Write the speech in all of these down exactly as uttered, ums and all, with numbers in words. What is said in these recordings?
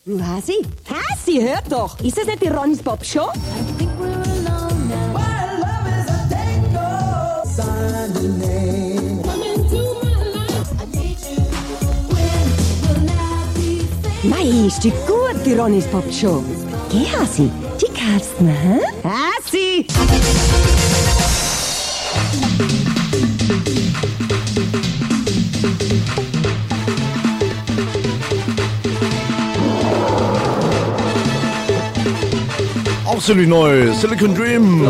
Hasi? Hasi, hör doch! Ist das nicht die Ronnies Pop Show? Mei, ist die gut, die Ronnies Pop Show. Geh, Hasi, die kannst du, hä? Hasi! Absolut neu, Silicon Dream.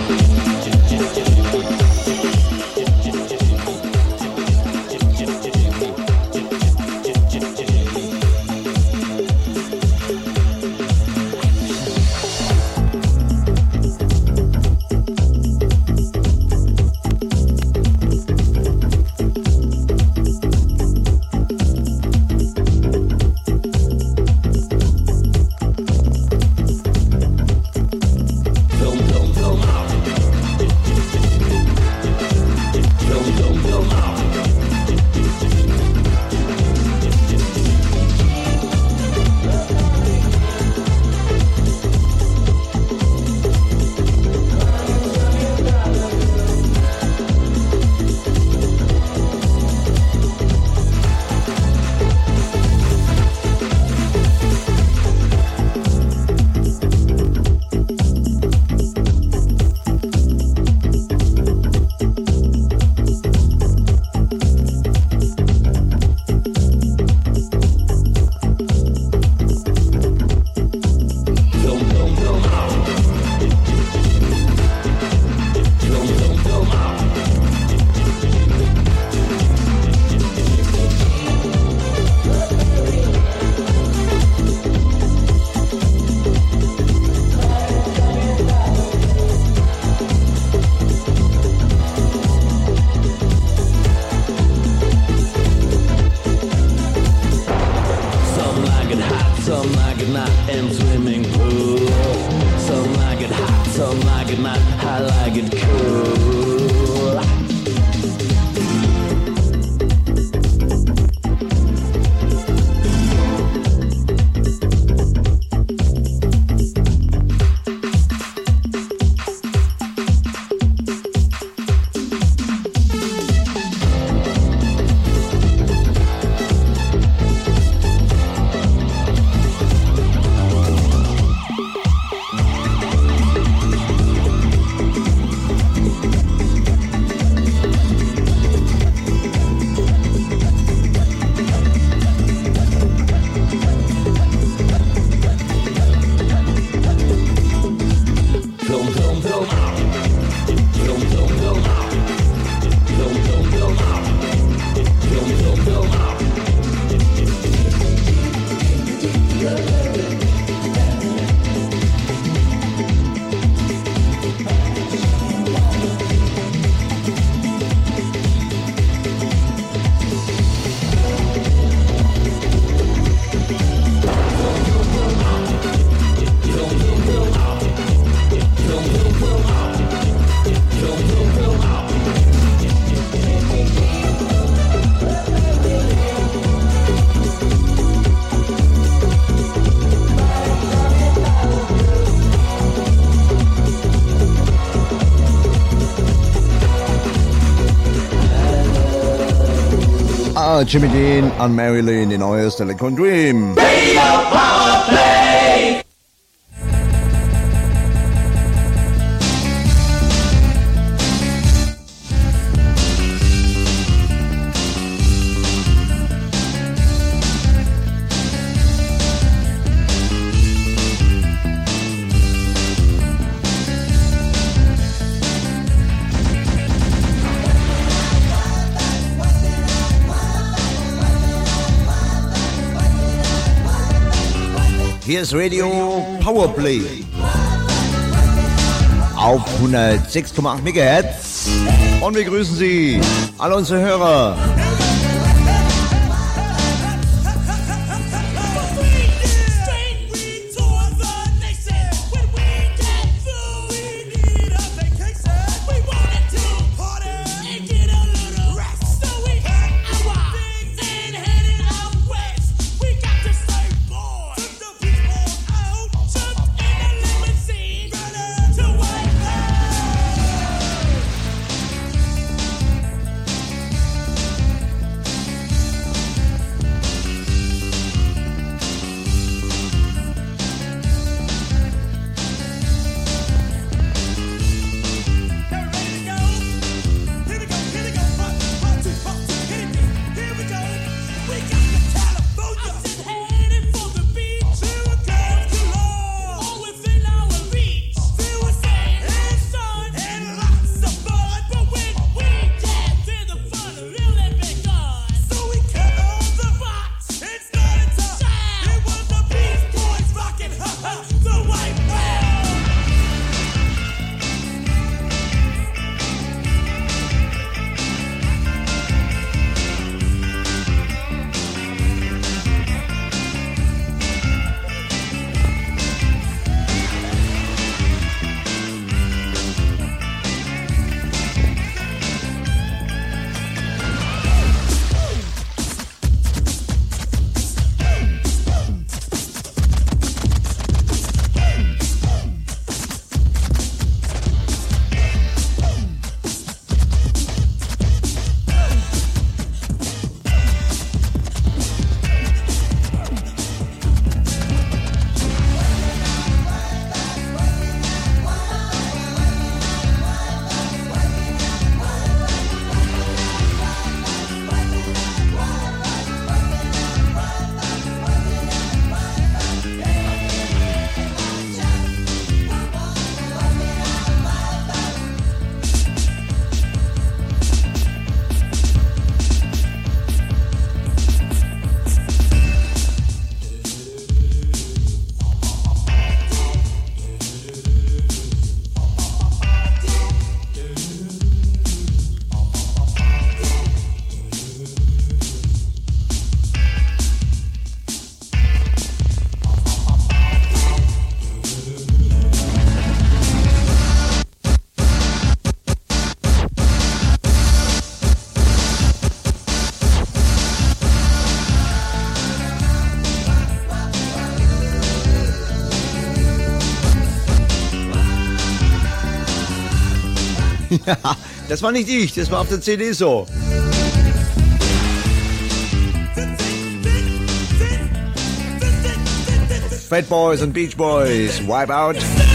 Jimmy Dean an Marilyn, die neue Silicon Dream. Radio Powerplay! Hier ist Radio Powerplay auf hundertsechs Komma acht Megahertz und wir grüßen Sie, alle unsere Hörer. Ja, das war nicht ich, das war auf der C D so. Fat Boys und Beach Boys, Wipe Out.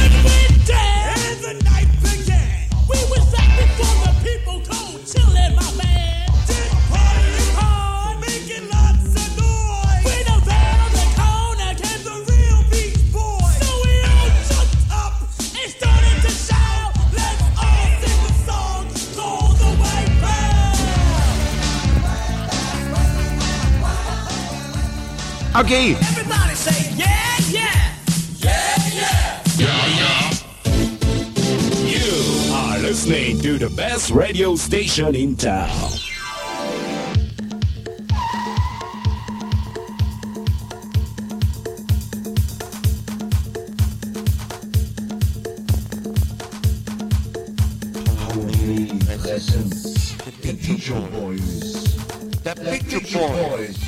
Okay. Everybody say yeah, yeah. Yeah, yeah. Yeah, yeah. You are listening to the best radio station in town. Presence. The Picture Boys. The Picture Boys.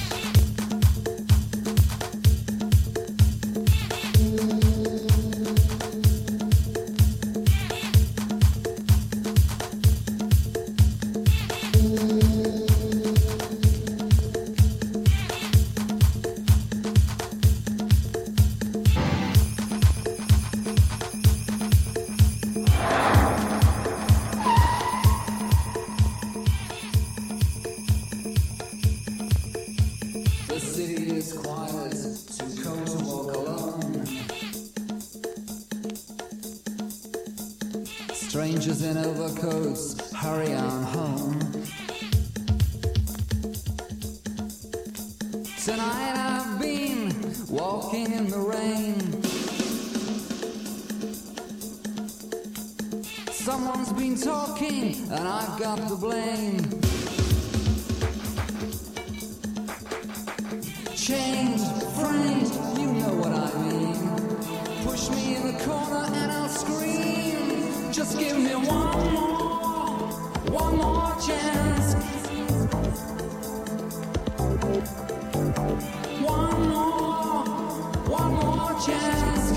Strangers in overcoats, hurry on home. Tonight I've been walking in the rain. Someone's been talking and I've got the blame. Chained, framed, you know what I mean. Push me in the corner and I'll scream. Just give me one more, one more chance. One more, one more chance.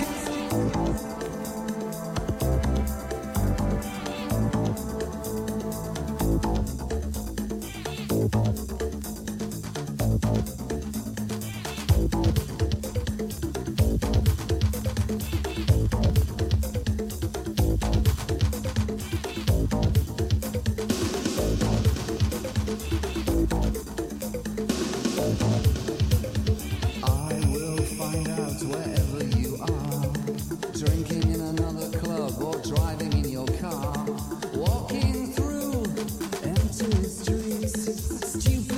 Stupid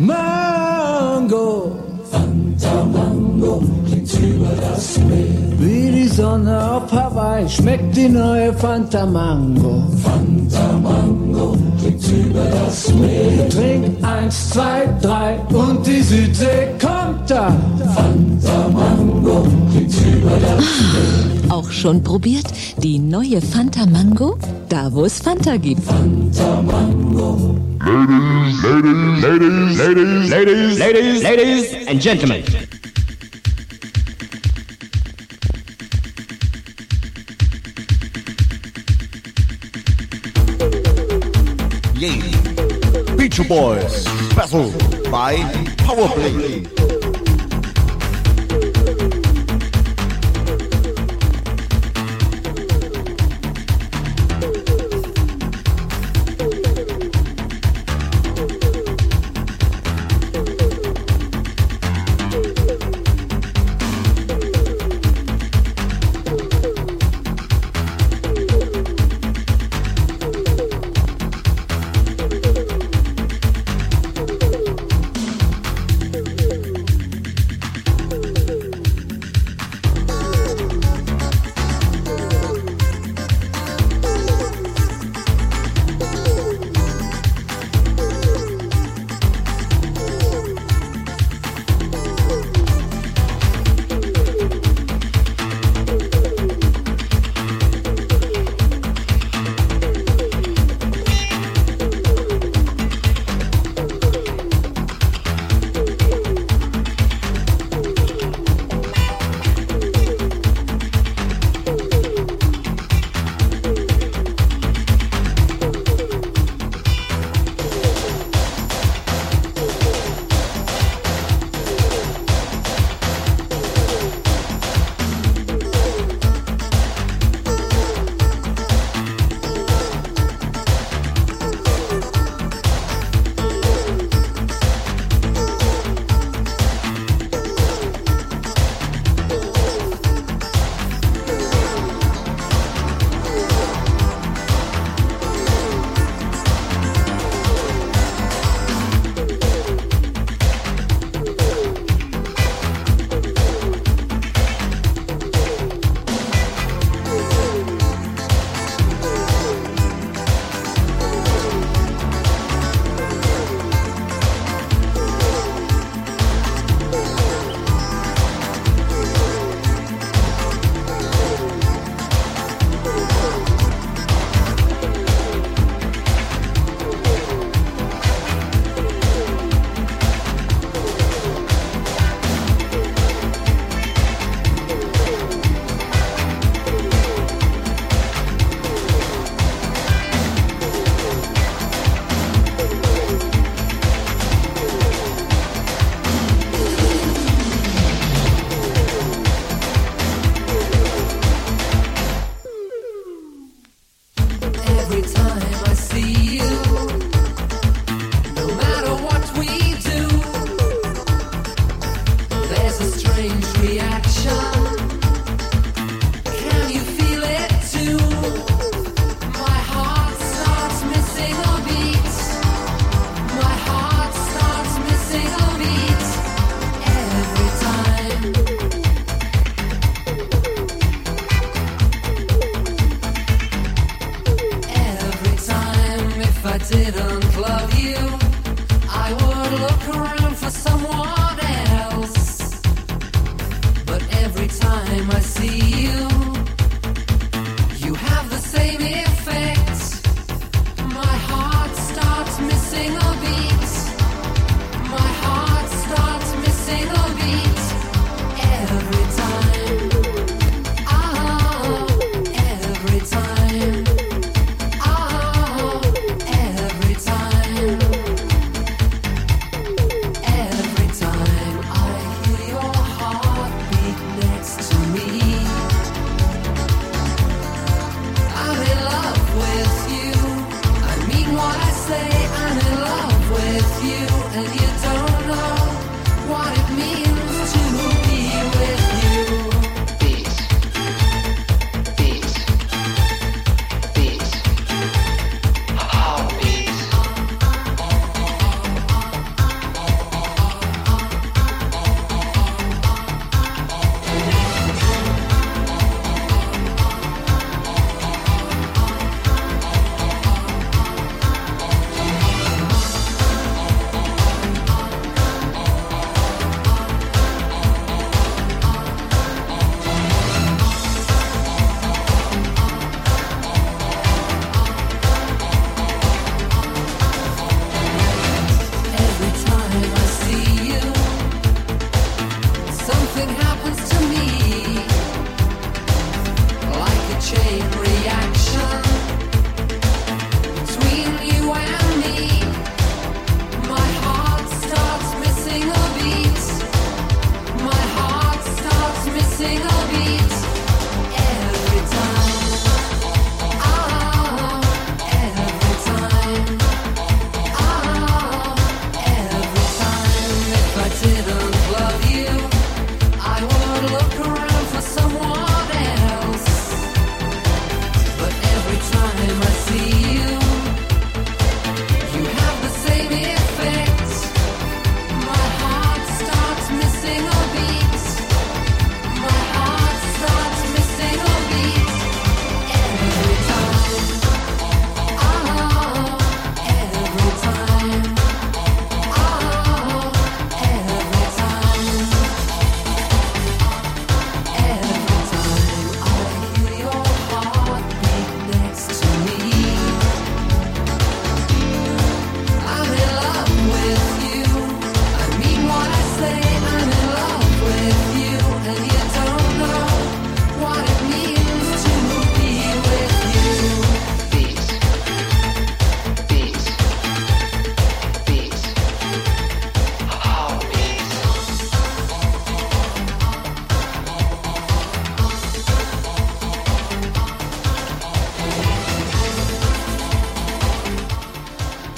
Mango. Fanta Mango klingt über das Meer. Wie die Sonne auf Hawaii schmeckt die neue Fanta Mango. Fanta Mango klingt über das Meer. Trink eins, zwei, drei und die Südsee kommt da. Fanta Mango klingt über das Meer. Auch schon probiert? Die neue Fanta Mango? Da, wo es Fanta gibt. Fanta Mango. Ladies, ladies, ladies, ladies, ladies, ladies and gentlemen. Yeah. Beach Boys, Special by Powerplay.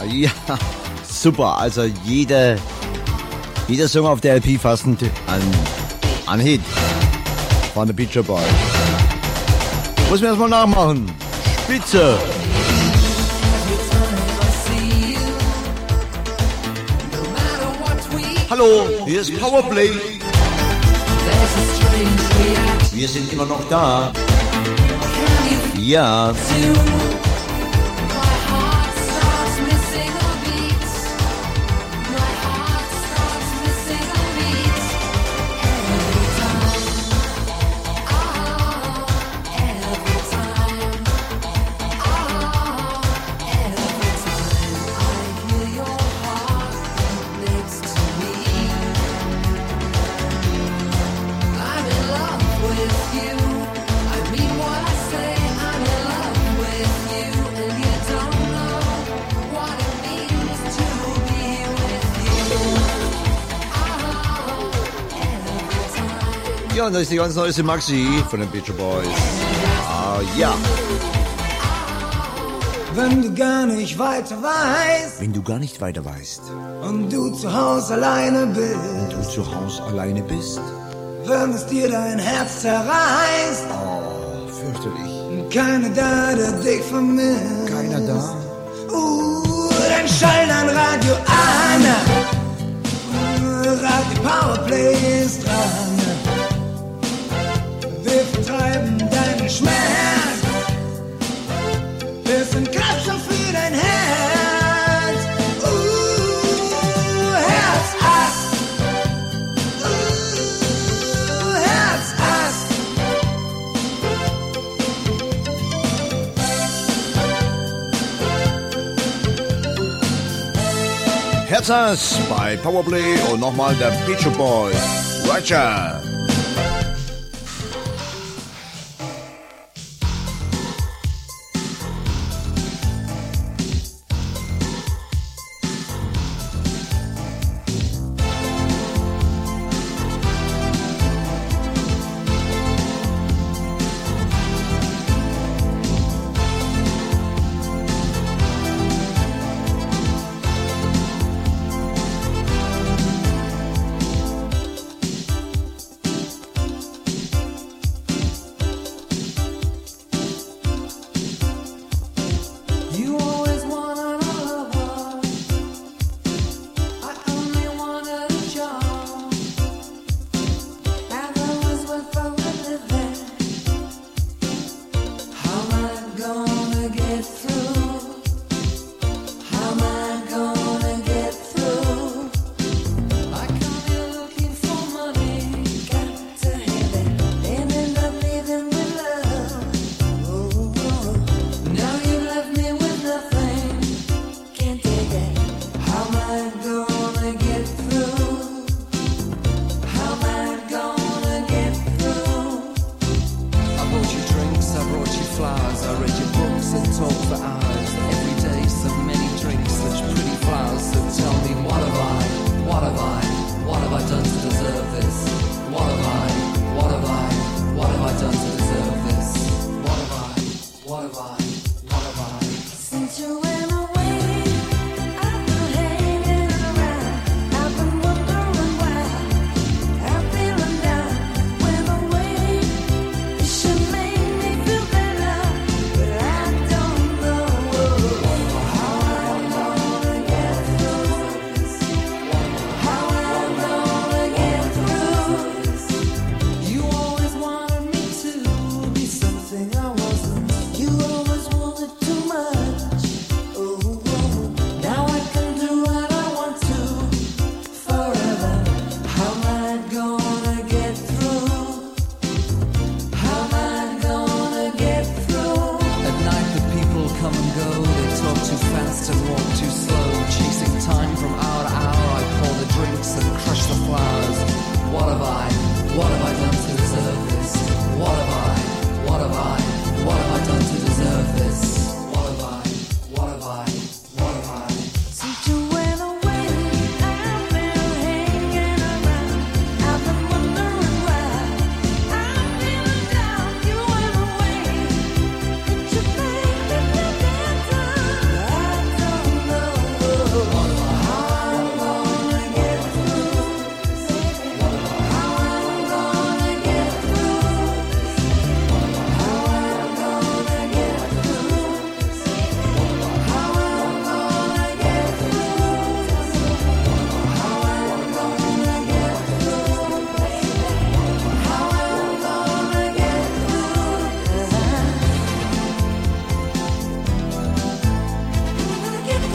Ja, super. Also jeder, jeder Song auf der L P fast ein, ein Hit von den Pet Shop Boys. Muss mir erstmal nachmachen. Spitze. Hallo, hier ist Powerplay. Wir sind immer noch da. Ja. Ja, und da ist die ganz neueste Maxi von den Pet Shop Boys. Ah, ja. Wenn du gar nicht weiter weißt Wenn du gar nicht weiter weißt und du zu Hause alleine bist, und du zu Hause alleine bist, wenn es dir dein Herz zerreißt, oh, fürchterlich. und keiner da, der dich vermisst, Keiner da? Uh, dann schall dein Radio an, Radio Powerplay ist dran. Wir vertreiben deinen Schmerz. Wir sind Kraftstoff für dein Herz. Uh, Herzass. Uh, Herzass. Herzass bei Powerplay und nochmal der Pet Shop Boys. Roger.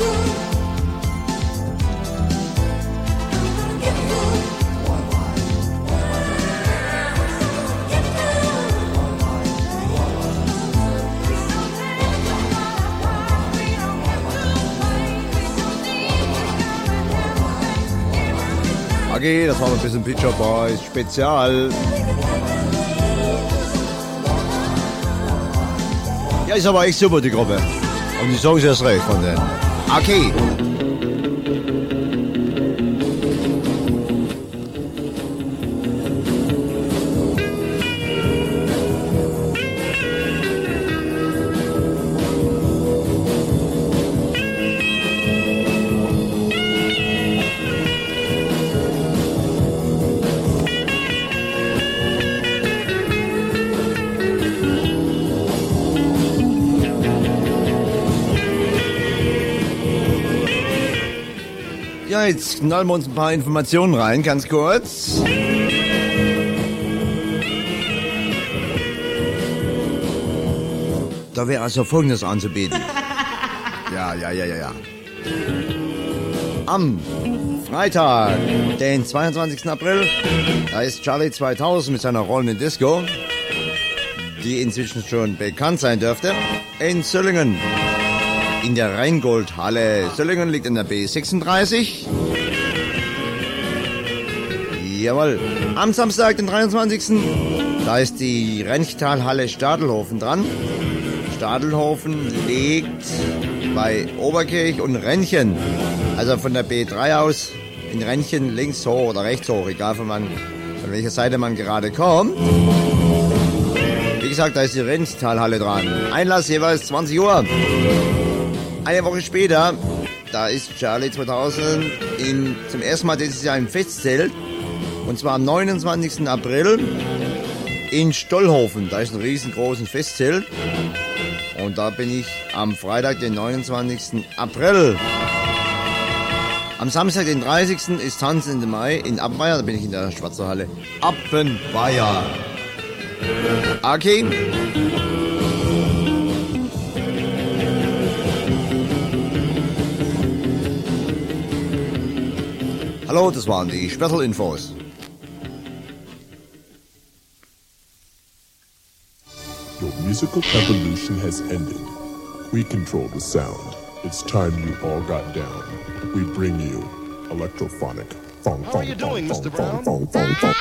Okay, das war noch ein bisschen Pitcher Boys Spezial. Ja, ist aber echt super, die Gruppe. Und die Songs erst recht von denen. Okay. Ja, jetzt knallen wir uns ein paar Informationen rein, ganz kurz. Da wäre also Folgendes anzubieten. Ja, ja, ja, ja, ja. Am Freitag, den zweiundzwanzigsten April, da ist Charlie zweitausend mit seiner rollenden Disco, die inzwischen schon bekannt sein dürfte, in Söllingen. In der Rheingoldhalle. Söllingen liegt in der B sechsunddreißig. Jawohl. Am Samstag, den dreiundzwanzigsten Da ist die Renchtalhalle Stadelhofen dran. Stadelhofen liegt bei Oberkirch und Renchen. Also von der B drei aus in Renchen links hoch oder rechts hoch, egal von, man, von welcher Seite man gerade kommt. Wie gesagt, da ist die Renchtalhalle dran. Einlass jeweils zwanzig Uhr. Eine Woche später, da ist Charlie zweitausend in, zum ersten Mal dieses Jahr im Festzelt. Und zwar am neunundzwanzigsten April in Stollhofen. Da ist ein riesengroßes Festzelt. Und da bin ich am Freitag, den neunundzwanzigsten April. Am Samstag, den dreißigsten ist Tanzen im Mai in Appenweier. Da bin ich in der Schwarzer Halle. Appenweier. Okay. Hallo, das waren die Special-Infos. Your musical evolution has ended. We control the sound. It's time you all got down. We bring you electrophonic. Fong, How are you doing, Mister Brown? Fong, fong, fong.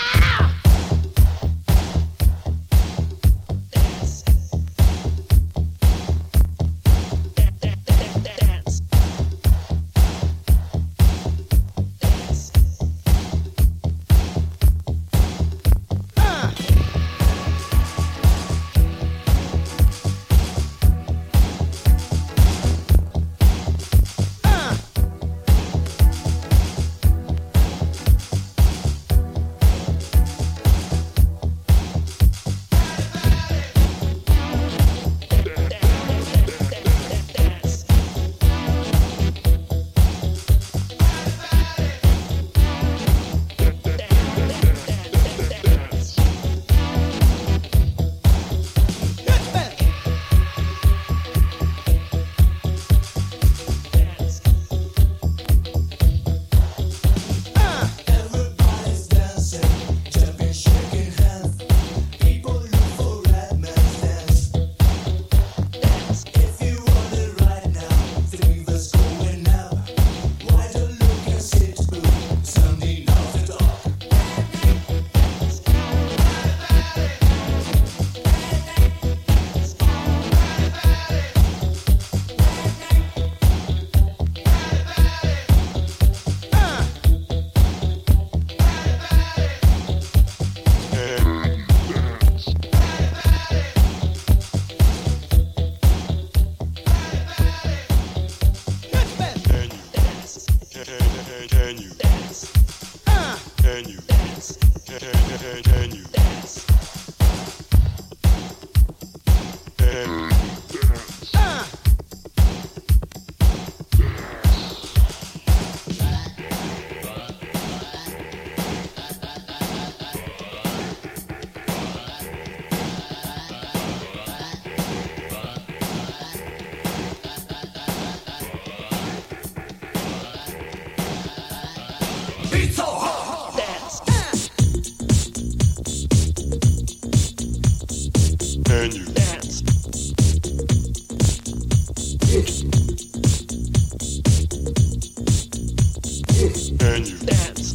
Can you dance?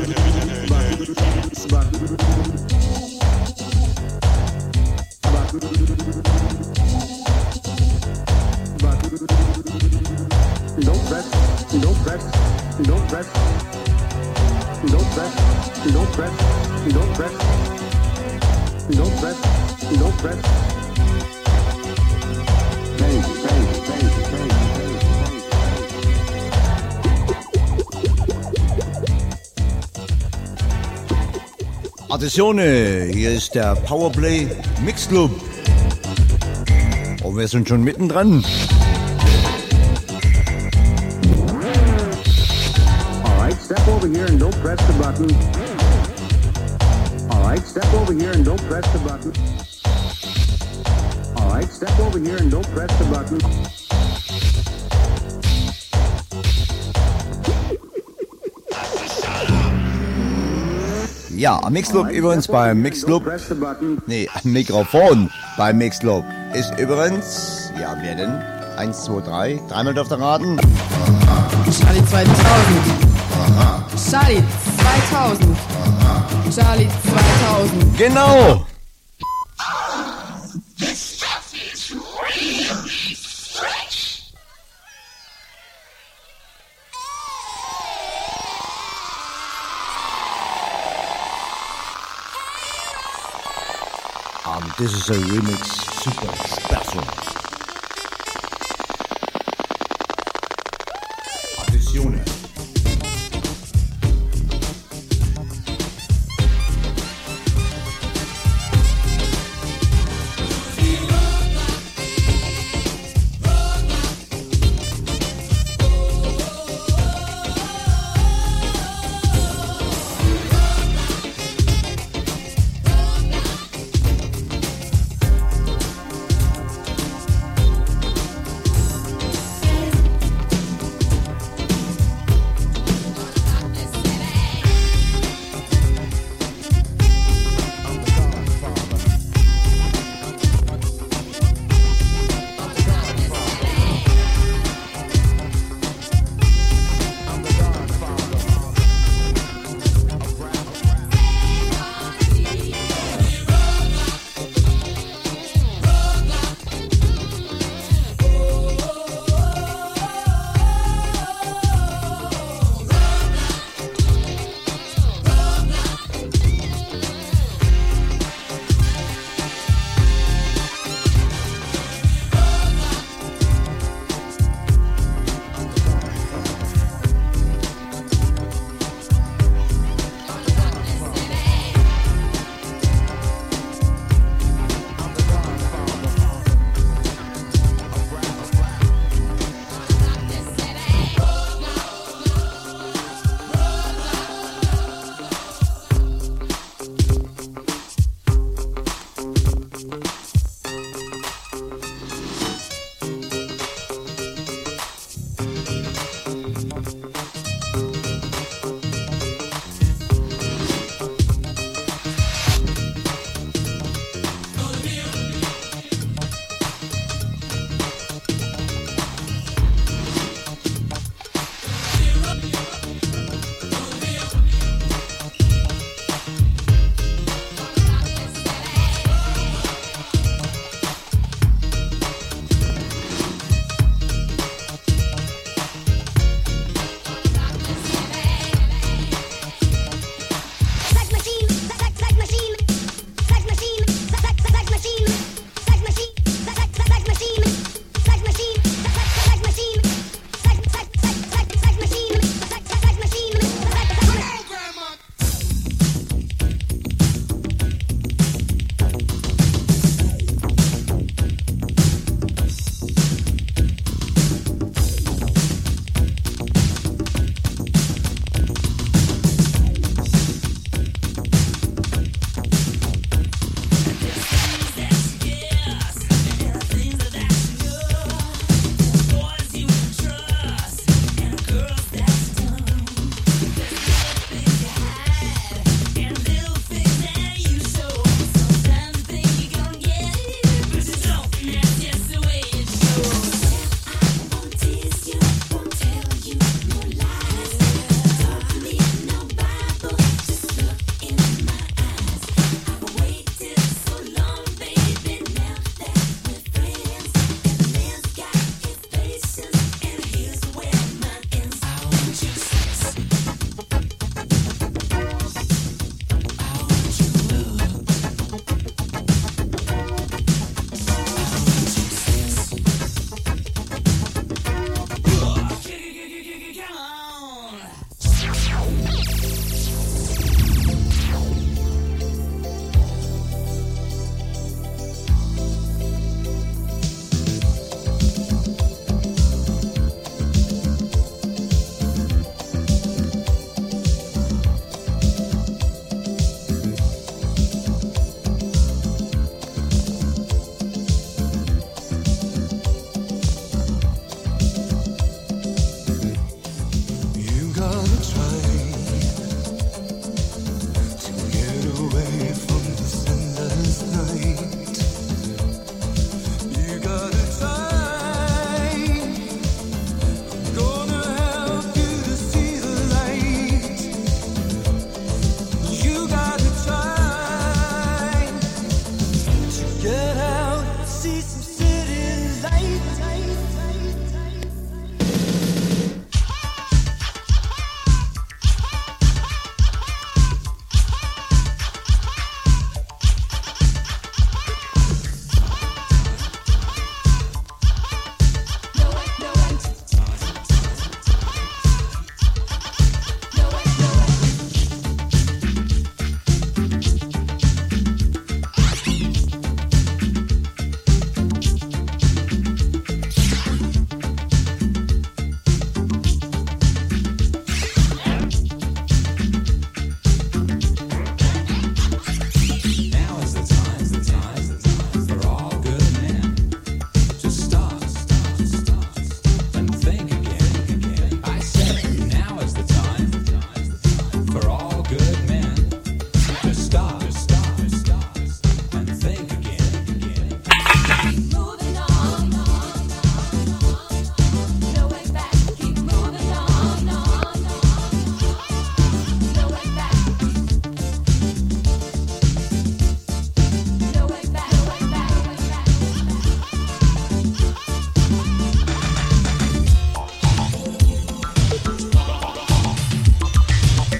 Attenzione, hier ist der Powerplay Mix Club. Und wir sind schon mittendrin. Alright, step over here and don't press the button. Alright, step over here and don't press the button. Alright, step over here and don't press the button. Ja, am Mixclub übrigens beim Mixclub, nee, am Mikrofon beim Mixclub ist übrigens, ja, wer denn? Eins, zwei, drei, dreimal dürft ihr raten. Charlie zweitausend. Charlie zweitausend. Charlie zweitausend. Genau. Um, this is a remix, super special. Attenzione.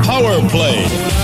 Power Play.